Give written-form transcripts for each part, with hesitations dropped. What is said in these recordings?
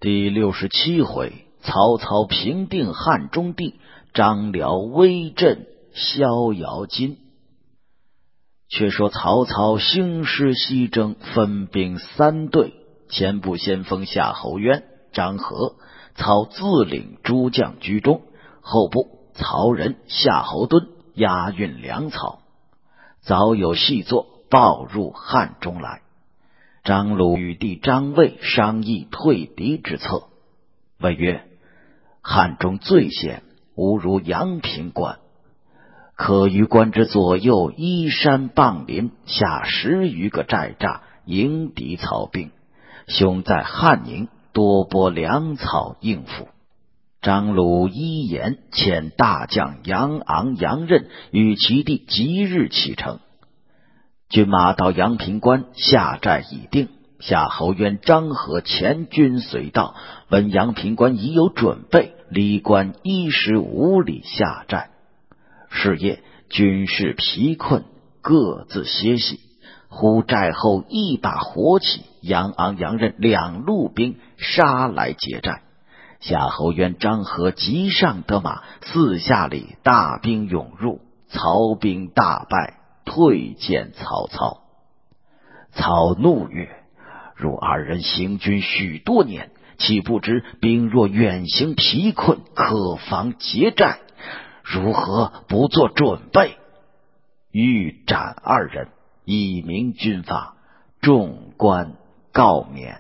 第67回，曹操平定汉中地，张辽威震逍遥津。却说曹操兴师西征，分兵三队，前部先锋夏侯渊、张合，操自领诸将居中；后部曹仁、夏侯惇押运粮草。早有细作报入汉中来。张鲁与弟张卫商议退敌之策，谓曰：汉中最险，无如阳平关，可于关之左右依山傍林，下10余个寨栅，迎敌曹兵。兄在汉宁多拨粮草应付。张鲁依言，遣大将杨昂、杨任与其弟即日启程。军马到阳平关，下寨已定。夏侯渊、张合前军随到，闻阳平关已有准备，离关15里下寨。是夜，军士疲困，各自歇息。忽寨后一把火起，杨昂、杨任两路兵杀来劫寨。夏侯渊、张合急上得马，4下里大兵涌入，曹兵大败，退见曹操。操怒曰：汝二人行军许多年，岂不知兵若远行疲困，可防劫寨，如何不做准备？欲斩二人，以明军法。众官告免。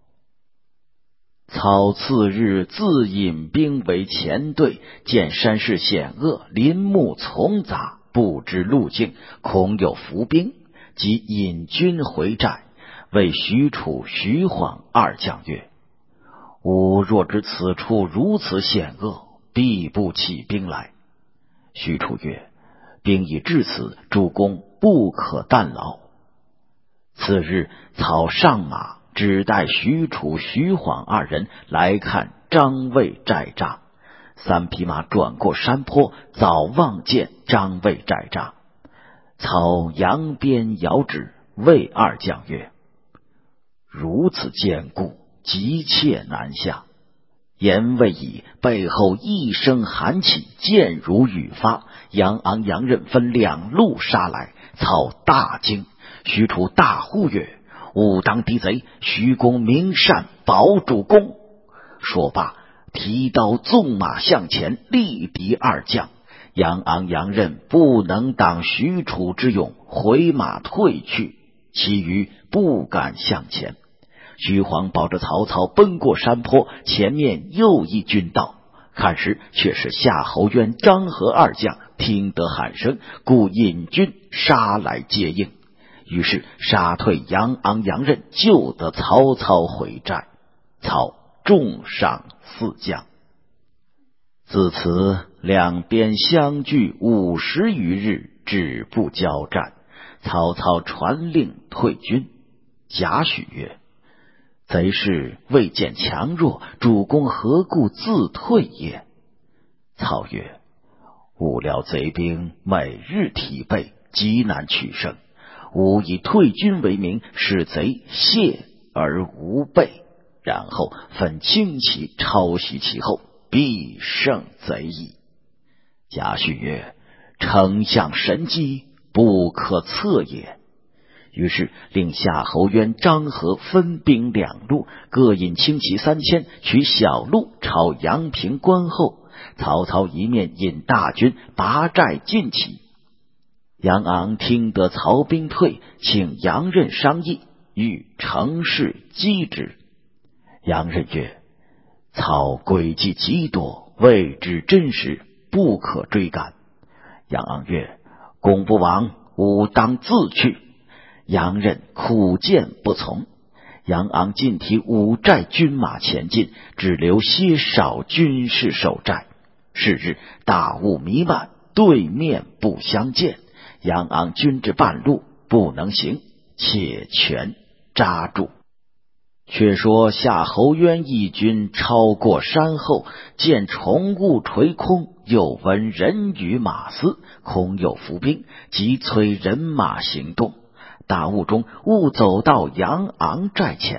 操次日自引兵为前队，见山势险恶，林木丛杂，不知路径，恐有伏兵，即引军回寨。谓许褚、徐晃二将曰：吾若知此处如此险恶，必不起兵来。许褚曰：兵已至此，主公不可怠劳。次日，操上马，只带许褚、徐晃二人来看张卫寨栅。3匹马转过山坡，早望见张卫寨栅。操扬鞭遥指，谓二将曰：如此坚固，急切难下。言未已，背后一声喊起，箭如雨发。杨昂、杨任分两路杀来，操大惊。许褚大呼曰：勿当敌贼，徐公明善，保主公。说罢，提刀纵马向前，力敌二将。杨昂、杨任不能挡许褚之勇，回马退去，其余不敢向前。徐晃抱着曹操奔过山坡，前面又一军到，看时却是夏侯渊、张合二将，听得喊声，故引军杀来接应。于是杀退杨昂、杨任，救得曹操回寨。操重赏4将。自此两边相距50余日，止不交战。曹操传令退军。贾诩曰：贼势未见强弱，主公何故自退也？操曰：吾料贼兵每日提备，极难取胜，吾以退军为名，使贼懈而无备，然后分轻骑抄袭其后，必胜贼矣。贾诩曰：丞相神机，不可测也。于是令夏侯渊、张合分兵两路，各引轻骑3000，取小路抄阳平关后。曹操一面引大军拔寨进起。杨昂听得曹兵退，请杨任商议，欲乘势击之。杨任曰：操诡计极多，未知真实，不可追赶。杨昂曰：公不往，吾当自去。杨任苦谏不从。杨昂尽提5寨军马前进，只留些少军士守寨。是日大雾弥漫，对面不相见。杨昂军至半路，不能行，且全扎住。却说夏侯渊一军超过山后，见重雾垂空，又闻人语马嘶，恐有伏兵，即催人马行动。大雾中，误走到杨昂寨前，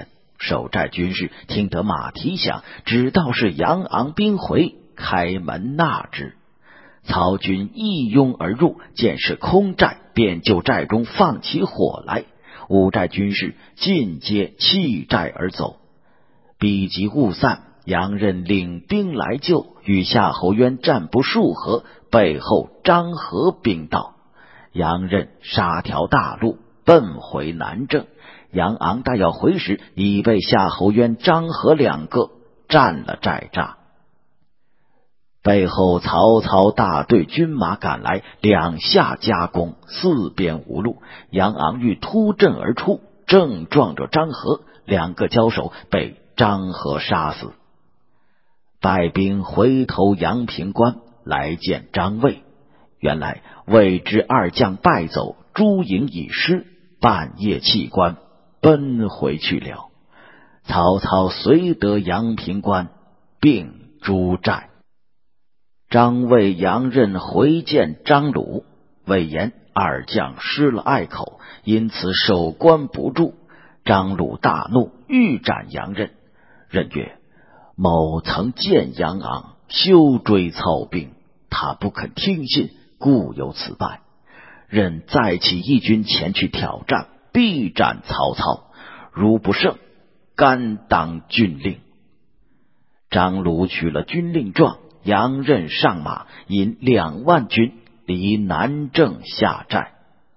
守寨军士听得马蹄响，只道是杨昂兵回，开门纳之。曹军一拥而入，见是空寨，便就寨中放起火来。五寨军士尽皆弃寨而走。彼及雾散，杨任领兵来救，与夏侯渊战不数合，背后张合兵到。杨任杀条大路，奔回南郑。杨昂待要回时，已被夏侯渊、张合两个占了寨栅。背后曹操大队军马赶来，两下夹攻，四边无路。杨昂欲突阵而出，正撞着张合，两个交手，被张合杀死。败兵回头阳平关，来见张卫。原来魏之二将败走，朱营已失，半夜弃关，奔回去了。曹操遂得阳平关，并诸寨。张卫、杨任回见张鲁，魏言二将失了隘口，因此守关不住。张鲁大怒，欲斩杨任。任曰：某曾见杨昂，休追操兵，他不肯听信，故有此败。任再起义军前去挑战，必斩曹操，如不胜，甘当军令。张鲁取了军令状，杨任上马，引2万军离南郑下寨。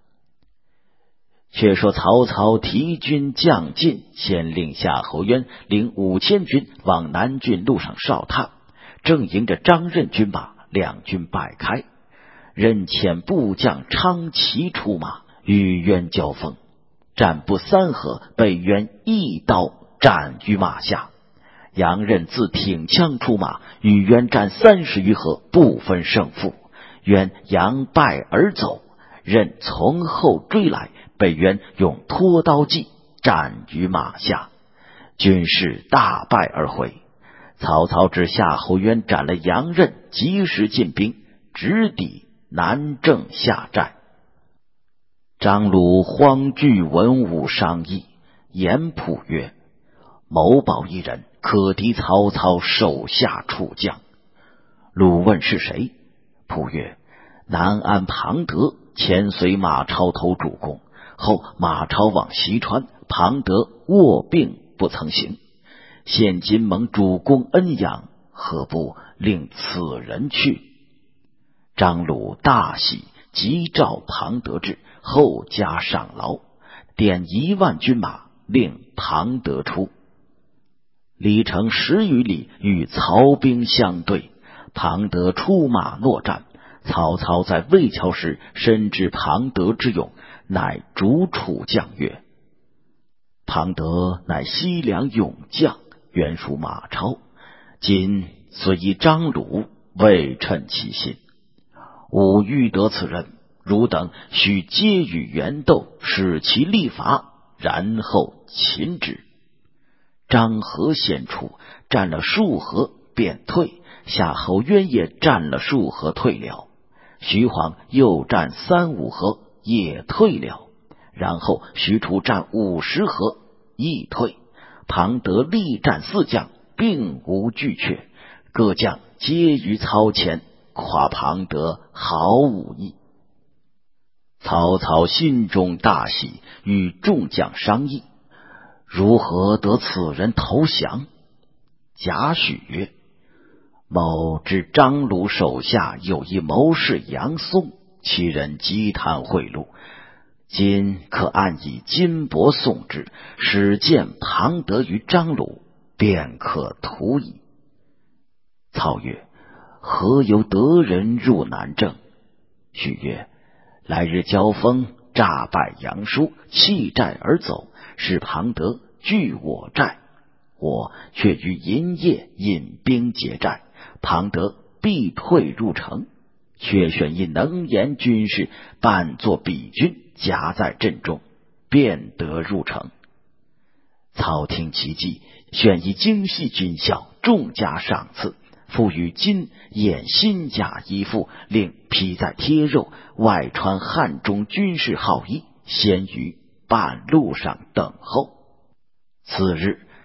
却说曹操提军将进，先令夏侯渊领5000军往南郡路上哨探，正迎着张任军马，两军败开。任遣部将昌齐出马，与渊交锋，战不3合，被渊一刀斩于马下。杨任自挺枪出马，与渊战30余合，不分胜负。渊扬败而走，任从后追来，被渊用拖刀计斩于马下，军士大败而回。曹操知夏侯渊斩了杨任，及时进兵，直抵南郑下寨。张鲁慌惧文武商议，言仆曰：某保一人，可敌曹操手下处将。鲁问是谁？仆曰：南安庞德，前随马超投主公，后马超往西川，庞德卧病不曾行，现今蒙主公恩养，何不令此人去？张鲁大喜，即召庞德至，后加上劳，点1万军马，令庞德出。离城10余里，与曹兵相对，庞德出马搦战。曹操在魏桥时，深知庞德之勇，乃逐楚将曰：庞德乃西凉勇将，原属马超，今虽以张鲁，未称其心。吾欲得此人，汝等须皆与袁斗，使其力伐，然后擒之。张合先出，战了数合，便退。夏侯渊也战了数合，退了。徐晃又战3、5合，也退了。然后许褚战50合，亦退。庞德力战4将，并无拒却，各将皆于操前，夸庞德好武艺。曹操心中大喜，与众将商议，如何得此人投降？贾诩曰：某知张鲁手下有一谋士杨松，其人积贪贿赂，今可按以金帛送之，使见庞德于张鲁，便可图矣。操曰：何由得人入南郑？许曰：来日交锋，诈败杨叔，弃寨而走，使庞德据我寨，我却于银夜引兵劫寨，庞德必退入城，却选一能言军士扮作彼军，夹在阵中，便得入城。操听其计，选一精细军校，重加赏赐，赋予金掩新甲衣服，令披在贴肉，外穿汉中军士号衣，先于半路上等候。次日，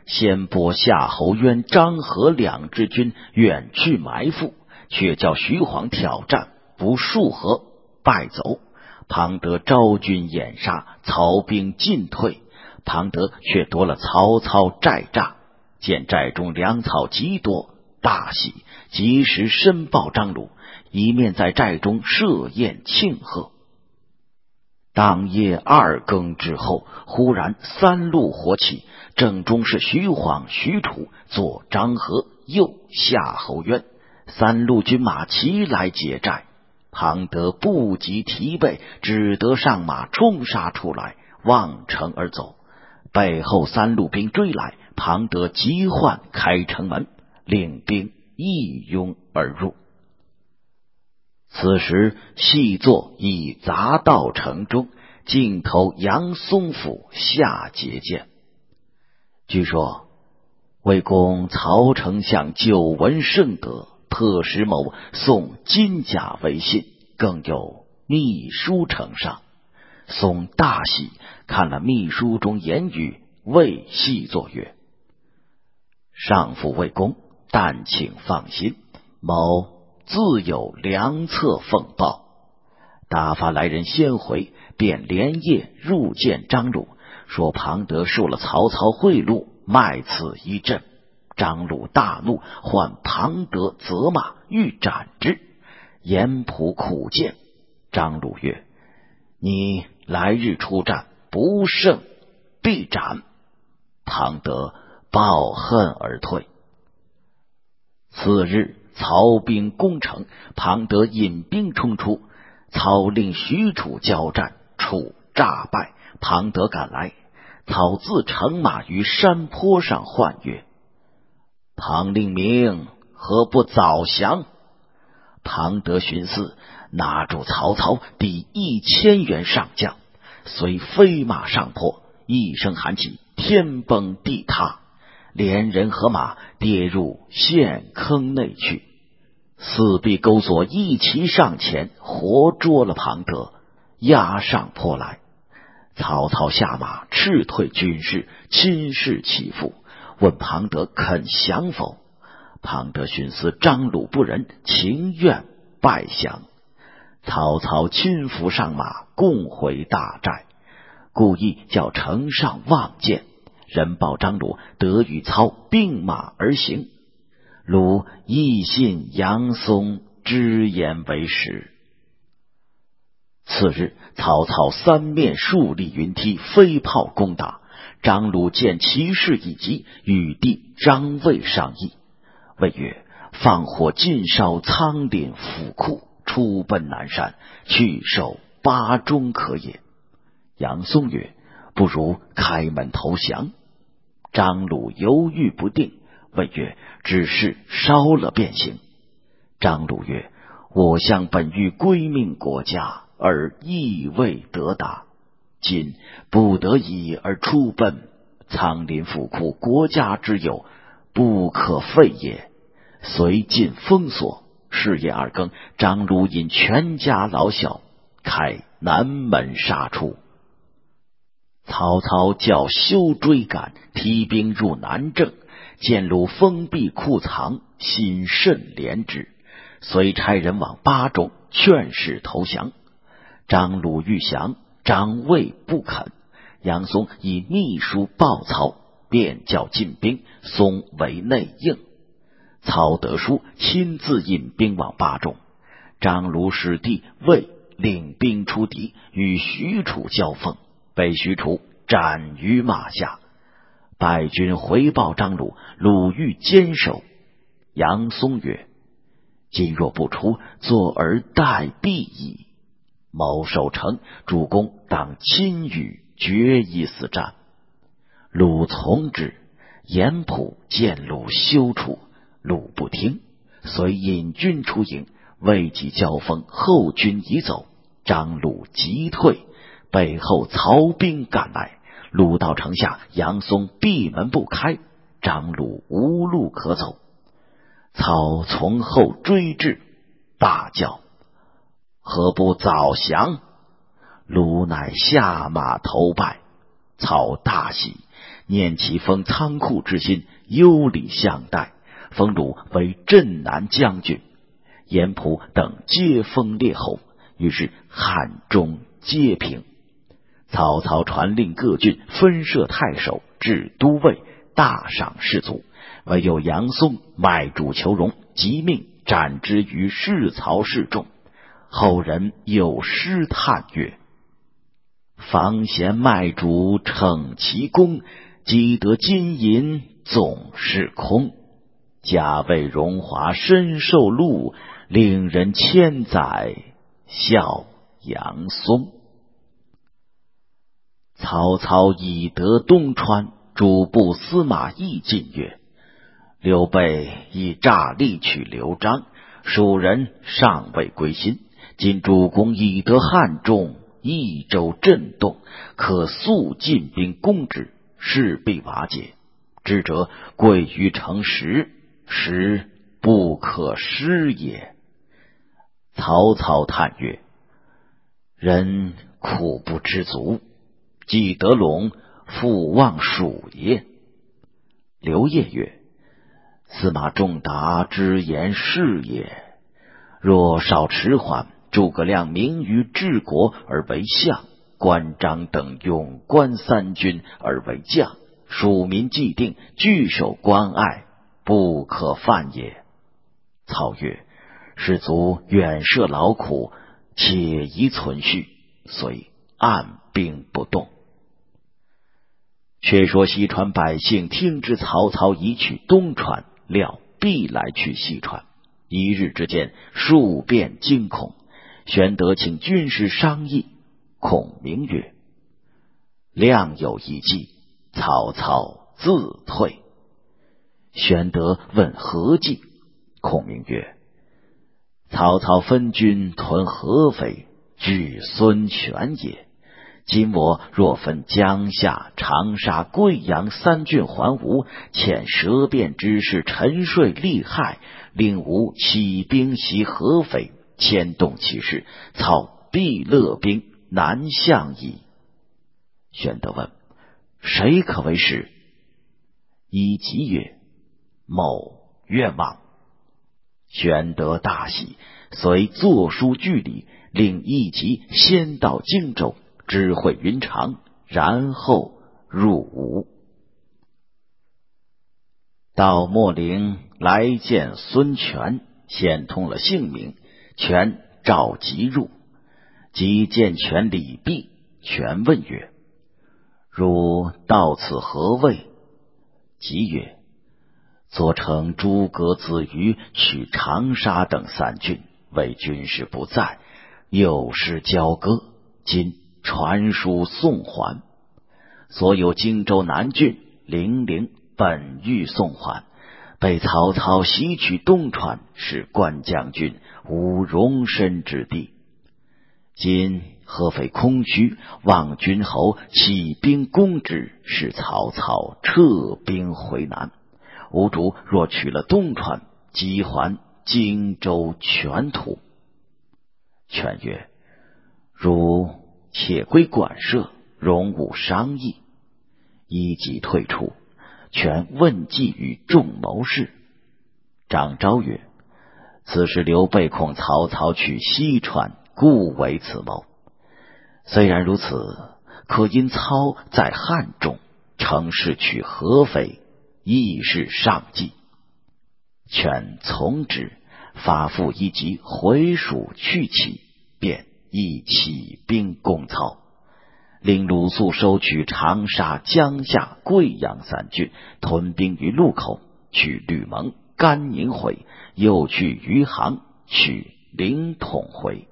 先拨夏侯渊、张合两支军远去埋伏，却叫徐晃挑战，不数合败走。庞德招军掩杀，曹兵进退，庞德却夺了曹操寨栅，见寨中粮草极多，大喜，及时申报张鲁，一面在寨中设宴庆贺。当夜2更之后，忽然3路火起，正中是徐晃、许褚，左张合，右夏侯渊，3路军马齐来劫寨。庞德不及提备，只得上马冲杀出来，望城而走。背后3路兵追来，庞德急唤开城门，领兵一拥而入。此时细作已砸到城中，径投杨松府下节见。据说魏公曹丞相久闻圣德，特使某送金甲为信，更有密书呈上。宋大喜，看了密书中言语，谓细作曰：上父魏公，但请放心，某自有良策奉报。打发来人先回，便连夜入见张鲁，说庞德受了曹操贿赂，卖此一阵。张鲁大怒，唤庞德责骂，欲斩之。严普苦谏，张鲁曰：你来日出战，不胜必斩。庞德抱恨而退。次日，曹兵攻城，庞德引兵冲出，操令许褚交战，褚诈败，庞德赶来，操自乘马于山坡上唤曰：庞令明，何不早降？庞德寻思，拿住曹操，抵1000员上将，遂飞马上坡，一声喊起，天崩地塌，连人和马跌入陷坑内去。四壁钩索一齐上前，活捉了庞德，押上坡来。曹操下马，斥退军士，亲视其父，问庞德肯降否？庞德寻思张鲁不仁，情愿拜降。曹操亲扶上马，共回大寨，故意叫城上望见。人报张鲁得与操并马而行，鲁亦信杨松之言为实。次日，曹操3面竖立云梯，飞炮攻打。张鲁见其势已急，与弟张卫商议。谓曰：放火尽烧仓廪府库，出奔南山，去守巴中可也。杨松曰：不如开门投降。张鲁犹豫不定，谓曰：只是烧了便行。张鲁曰：我乡本欲归命国家，而亦未得达，今不得已而出奔，仓廪府库国家之有，不可废也。遂尽封锁。是夜2更，张鲁引全家老小开南门杀出。曹操叫休追赶，提兵入南郑，见鲁封闭库藏，心甚怜之，遂差人往巴中劝使投降。张鲁欲降，张卫不肯。杨松以密书报操，便叫进兵，松为内应。操得书，亲自引兵往巴中。张鲁使弟卫领兵出敌，与许褚交锋，被许褚斩于马下。败军回报张鲁，鲁欲坚守。杨松曰：今若不出，坐而待毙矣。谋守城，主公当亲与决一死战。鲁从之。严普见鲁休处，鲁不听，遂引军出营，未及交锋，后军已走，张鲁急退，背后曹兵赶来，鲁到城下，杨松闭门不开，张鲁无路可走。操从后追至，大叫：何不早降？鲁乃下马投拜。操大喜， 念其封仓库之心，优礼相待，封鲁为镇南将军，严普等皆封列侯，于是汉中皆平。曹操传令各郡分设太守，置都尉，大赏士卒，唯有杨松卖主求荣，即命斩之于市曹示众。后人有诗叹曰：房贤卖主逞其功，积得金银总是空。家为荣华身受禄，令人千载笑杨松。曹操已得东川，主簿司马懿进曰：刘备以诈力取刘璋，蜀人尚未归心，今主公已得汉中，益州震动，可速进兵攻之，势必瓦解。智者贵于成实，实不可失也。曹操叹曰：人苦不知足，既得陇，复望蜀也。刘烨曰：司马仲达之言是也，若稍迟缓，诸葛亮明于治国而为相，关张等勇冠三军而为将，蜀民既定，据守关隘，不可犯也。操曰：士卒远涉劳苦，且宜存续，遂按兵不动。却说西川百姓听知曹操已取东川，料必来取西川，一日之间数变惊恐。玄德请军师商议，孔明曰：亮有一计，曹操自退。玄德问何计？孔明曰：曹操分军屯合肥，据孙权也。今我若分江夏、长沙、贵阳三郡还吴，遣舌辩之士沉睡利害，令吾起兵袭合肥，牵动其势，操必勒兵南向矣。玄德问：谁可为使？乙吉曰：某愿望。玄德大喜，遂作书据礼，令乙吉先到荆州，知会云长，然后入吴。到秣陵来见孙权，先通了姓名，权召吉入。吉见权礼毕，权问曰：汝到此何谓？吉曰：左丞诸葛子瑜取长沙等三郡，为军师不在，有失交割，今传书送还。所有荆州南郡、零陵本欲送还，被曹操袭取东川，使关将军无容身之地。今合肥空虚，望君侯起兵攻之，使曹操撤兵回南。吾主若取了东川，即还荆州全土。权曰：汝且归馆舍，容吾商议。一即退出。权问计于众谋士。张昭曰：此时刘备恐曹操取西川，故为此谋。虽然如此，可因操在汉中，乘势取合肥，亦是上计。权从之，发付一急，回蜀去起，便一起兵攻操，令鲁肃收取长沙、江夏、贵阳三郡，屯兵于路口，取吕蒙、甘宁回，又去余杭，取临潼回。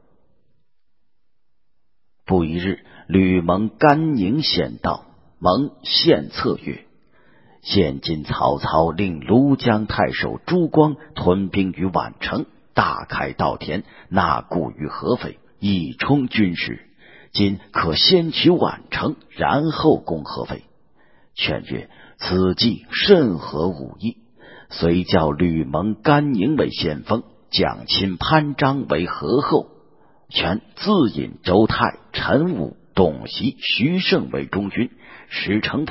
不一日，吕蒙、甘宁先到，蒙献策曰：现今曹操令庐江太守朱光屯兵于宛城，大开稻田，纳固于合肥，以充军师。今可先取宛城，然后攻合肥。权曰：此计甚合吾意。遂叫吕蒙、甘宁为先锋，蒋钦、潘璋为合后。权自引周泰、陈武、董袭、徐盛为中军，石城普、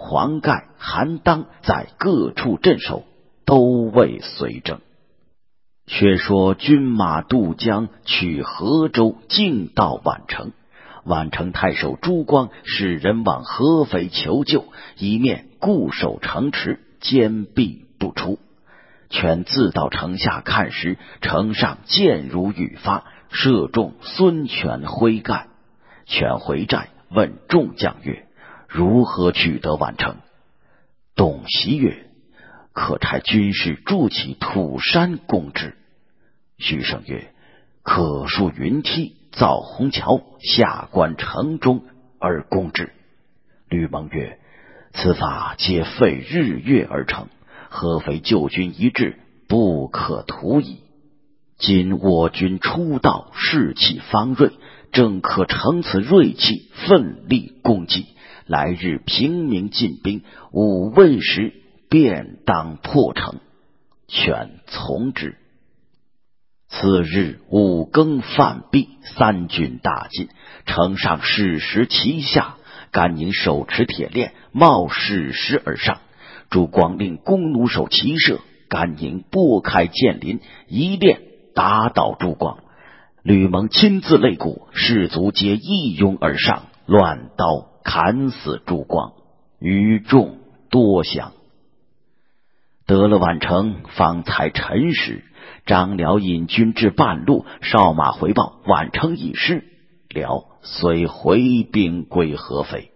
黄盖、韩当在各处镇守，都未随征。却说军马渡江，取河州，径到宛城。宛城太守朱光使人往合肥求救，一面固守城池，坚壁不出。权自到城下看时，城上箭如雨发，射中孙权麾盖。权回寨问众将曰：如何取得宛城？董袭曰：可差军士筑起土山攻之。许胜曰：可树云梯，造虹桥，下关城中而攻之。吕蒙曰：此法皆费日月而成，合肥救军一至，不可图矣。今我军出道，士气方锐，正可乘此锐气，奋力攻击。来日平明进兵，吾未时便当破城。权从之。次日五更饭毕，三军大进，城上矢石齐下。甘宁手持铁链，冒矢石而上。朱光令弓弩手齐射，甘宁拨开箭林，一链打倒朱光。吕蒙亲自擂鼓，士卒皆一拥而上，乱刀砍死朱光，余众多降。得了宛城，方才辰时，张辽引军至半路，哨马回报宛城已失，辽遂回兵归合肥。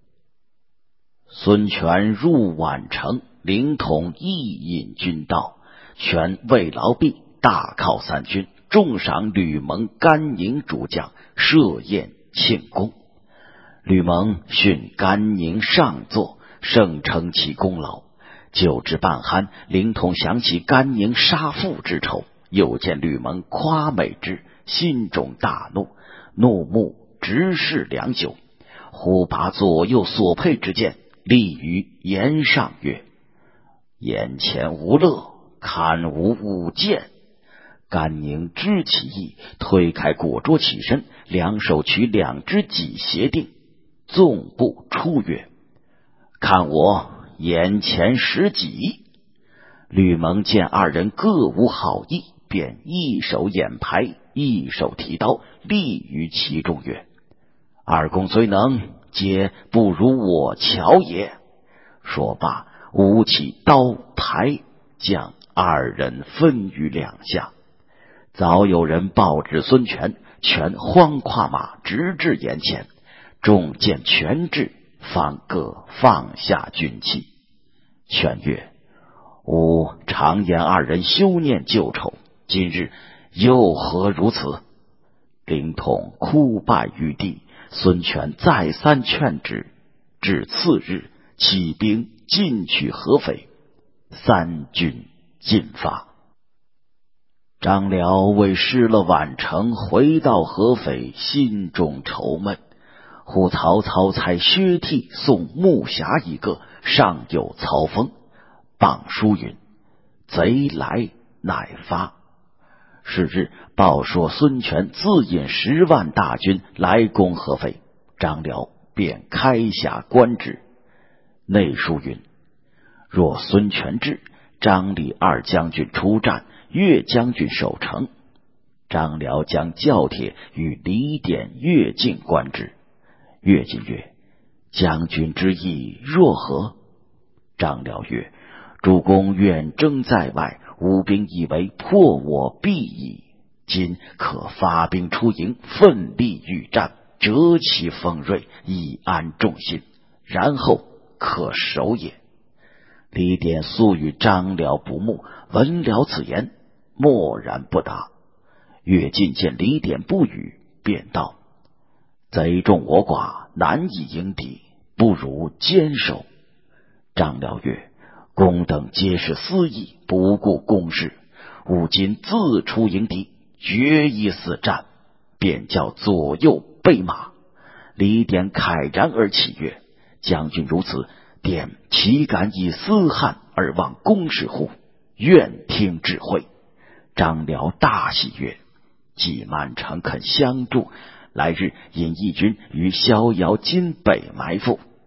孙权入宛城，凌统亦引军到，权为劳毕，大犒三军，重赏吕蒙、甘宁诸将，设宴庆功。吕蒙训甘宁上座，盛称其功劳。酒至半酣，凌统想起甘宁杀父之仇，又见吕蒙夸美之，心中大怒，怒目直视良久，忽拔左右所佩之剑，立于檐上曰：眼前无乐，看吾舞剑。甘宁知其意，推开果桌起身，两手取两只戟协定，纵步出曰：看我眼前使戟。吕蒙见二人各无好意，便一手掩牌，一手提刀，立于其中曰：二公虽能，皆不如我巧也。说罢，舞起刀牌，将二人分于两下。早有人报知孙权，权慌跨马直至眼前，众见权至，方各放下军器。权曰：吾常言二人休念旧仇，今日又何如此？凌统哭拜于地，孙权再三劝止。至次日，起兵进取合肥，三军进发。张辽为失了宛城，回到合肥，心中愁闷。忽曹操差薛悌送木匣一个，上有曹封，榜书云：贼来乃发。是日报说孙权自引10万大军来攻合肥，张辽便开匣观之。内书云：若孙权至，张李二将军出战，岳将军守城。张辽将教帖与李典、乐进观之。乐进曰：将军之意若何？张辽曰：主公远征在外，吴兵以为破我必矣。今可发兵出营，奋力御战，折其锋锐，以安众心，然后可守也。李典素与张辽不睦，闻了此言，默然不答。乐进见李典不语，便道：贼众我寡，难以迎敌，不如坚守。张辽曰：公等皆是私意，不顾公事，吾今自出迎敌，决一死战。便叫左右备马。李典慨然而起曰：将军如此，典岂敢以私汉而忘公事乎？愿听指挥。张辽大喜曰：既满城肯相助，来日引义军于逍遥津北埋伏，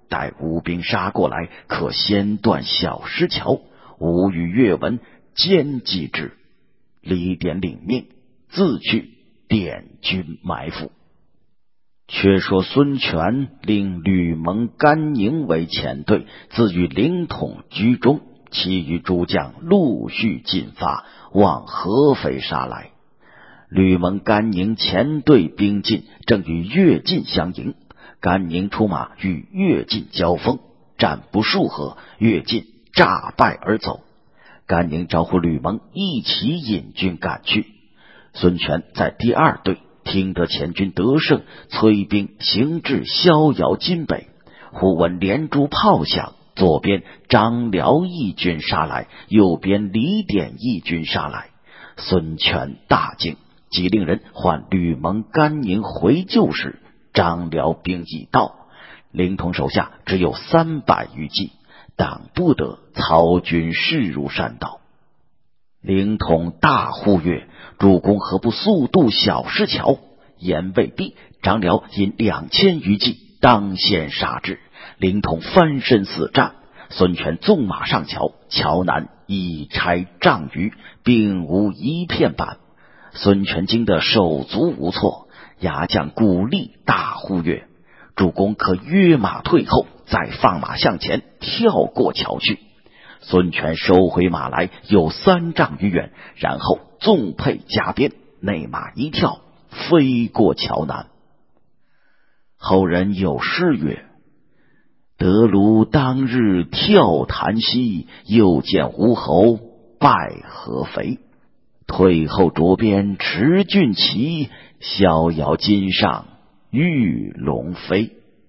待吴兵杀过来，可先断小石桥，吾与岳文兼击之。李典领命，自去点军埋伏。却说孙权令吕蒙、甘宁为前队，自与凌统居中，其余诸将陆续进发，往合肥杀来。吕蒙、甘宁前队兵进，正与乐进相迎。甘宁出马与乐进交锋，战不数合，乐进诈败而走。甘宁招呼吕蒙一起引军赶去。孙权在第二队听得前军得胜，催兵行至逍遥津北，忽闻连珠炮响，左边张辽义军杀来，右边李典义军杀来。孙权大惊，即令人唤吕蒙、甘宁回救时，张辽兵已到，凌统手下只有300余骑，挡不得曹军势入山道。凌统大呼曰：主公何不速渡小石桥？言未毕，张辽引2000余骑当先杀之。凌统翻身死战，孙权纵马上桥，桥南一拆丈余，并无一片板。孙权惊得手足无措，牙将古力大呼曰：主公可约马退后，再放马向前，跳过桥去。孙权收回马来有3丈余远，然后纵辔加鞭，内马一跳，飞过桥南。后人有诗曰：德卢当日跳檀溪，又见吴侯败合肥。退后着鞭持骏旗，逍遥津上玉龙飞。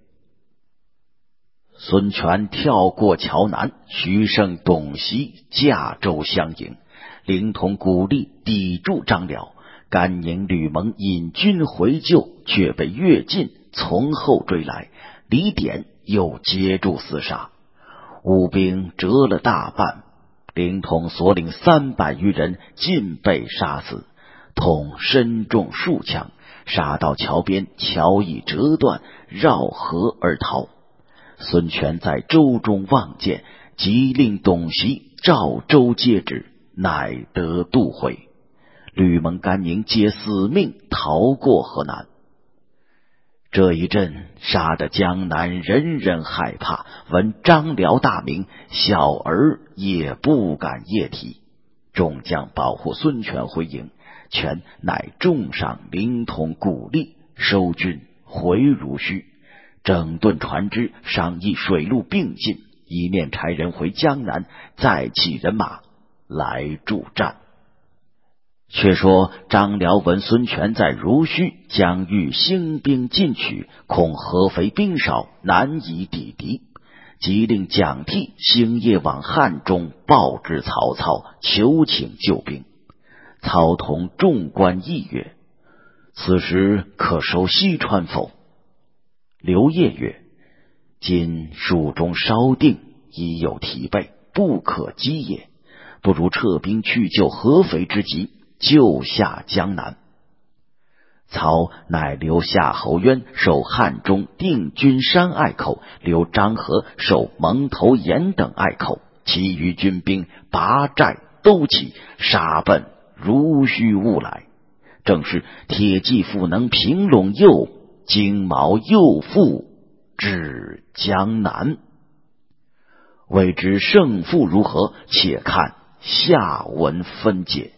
孙权跳过桥南，徐盛、董袭驾舟相迎。凌统、古力抵住张辽，甘宁、吕蒙引军回救，却被乐进从后追来，李典又接住厮杀，吴兵折了大半。凌统所领300余人尽被杀死，统身中数枪，杀到桥边，桥已折断，绕河而逃。孙权在舟中望见，即令董袭照舟接之，乃得渡回。吕蒙、甘宁皆死命逃过河南。这一阵杀得江南人人害怕，闻张辽大名，小儿也不敢夜啼。众将保护孙权回营，权乃重赏凌统、古力，收军回如须。整顿船只，商议水陆并进，一面差人回江南，再起人马来助战。却说张辽闻孙权在如须将欲兴兵进取，恐合肥兵少，难以抵敌，即令蒋替星夜往汉中报知曹操，求请救兵。操同众官议曰：此时可收西川否？刘烨曰：今蜀中稍定，已有提备，不可击也，不如撤兵去救合肥之急，救下江南。曹乃留夏侯渊守汉中定军山隘口，留张合守蒙头岩等隘口，其余军兵拔寨都起，杀奔如须雾来。正是铁骑复能平陇右，荆毛又复至江南。未知胜负如何，且看下文分解。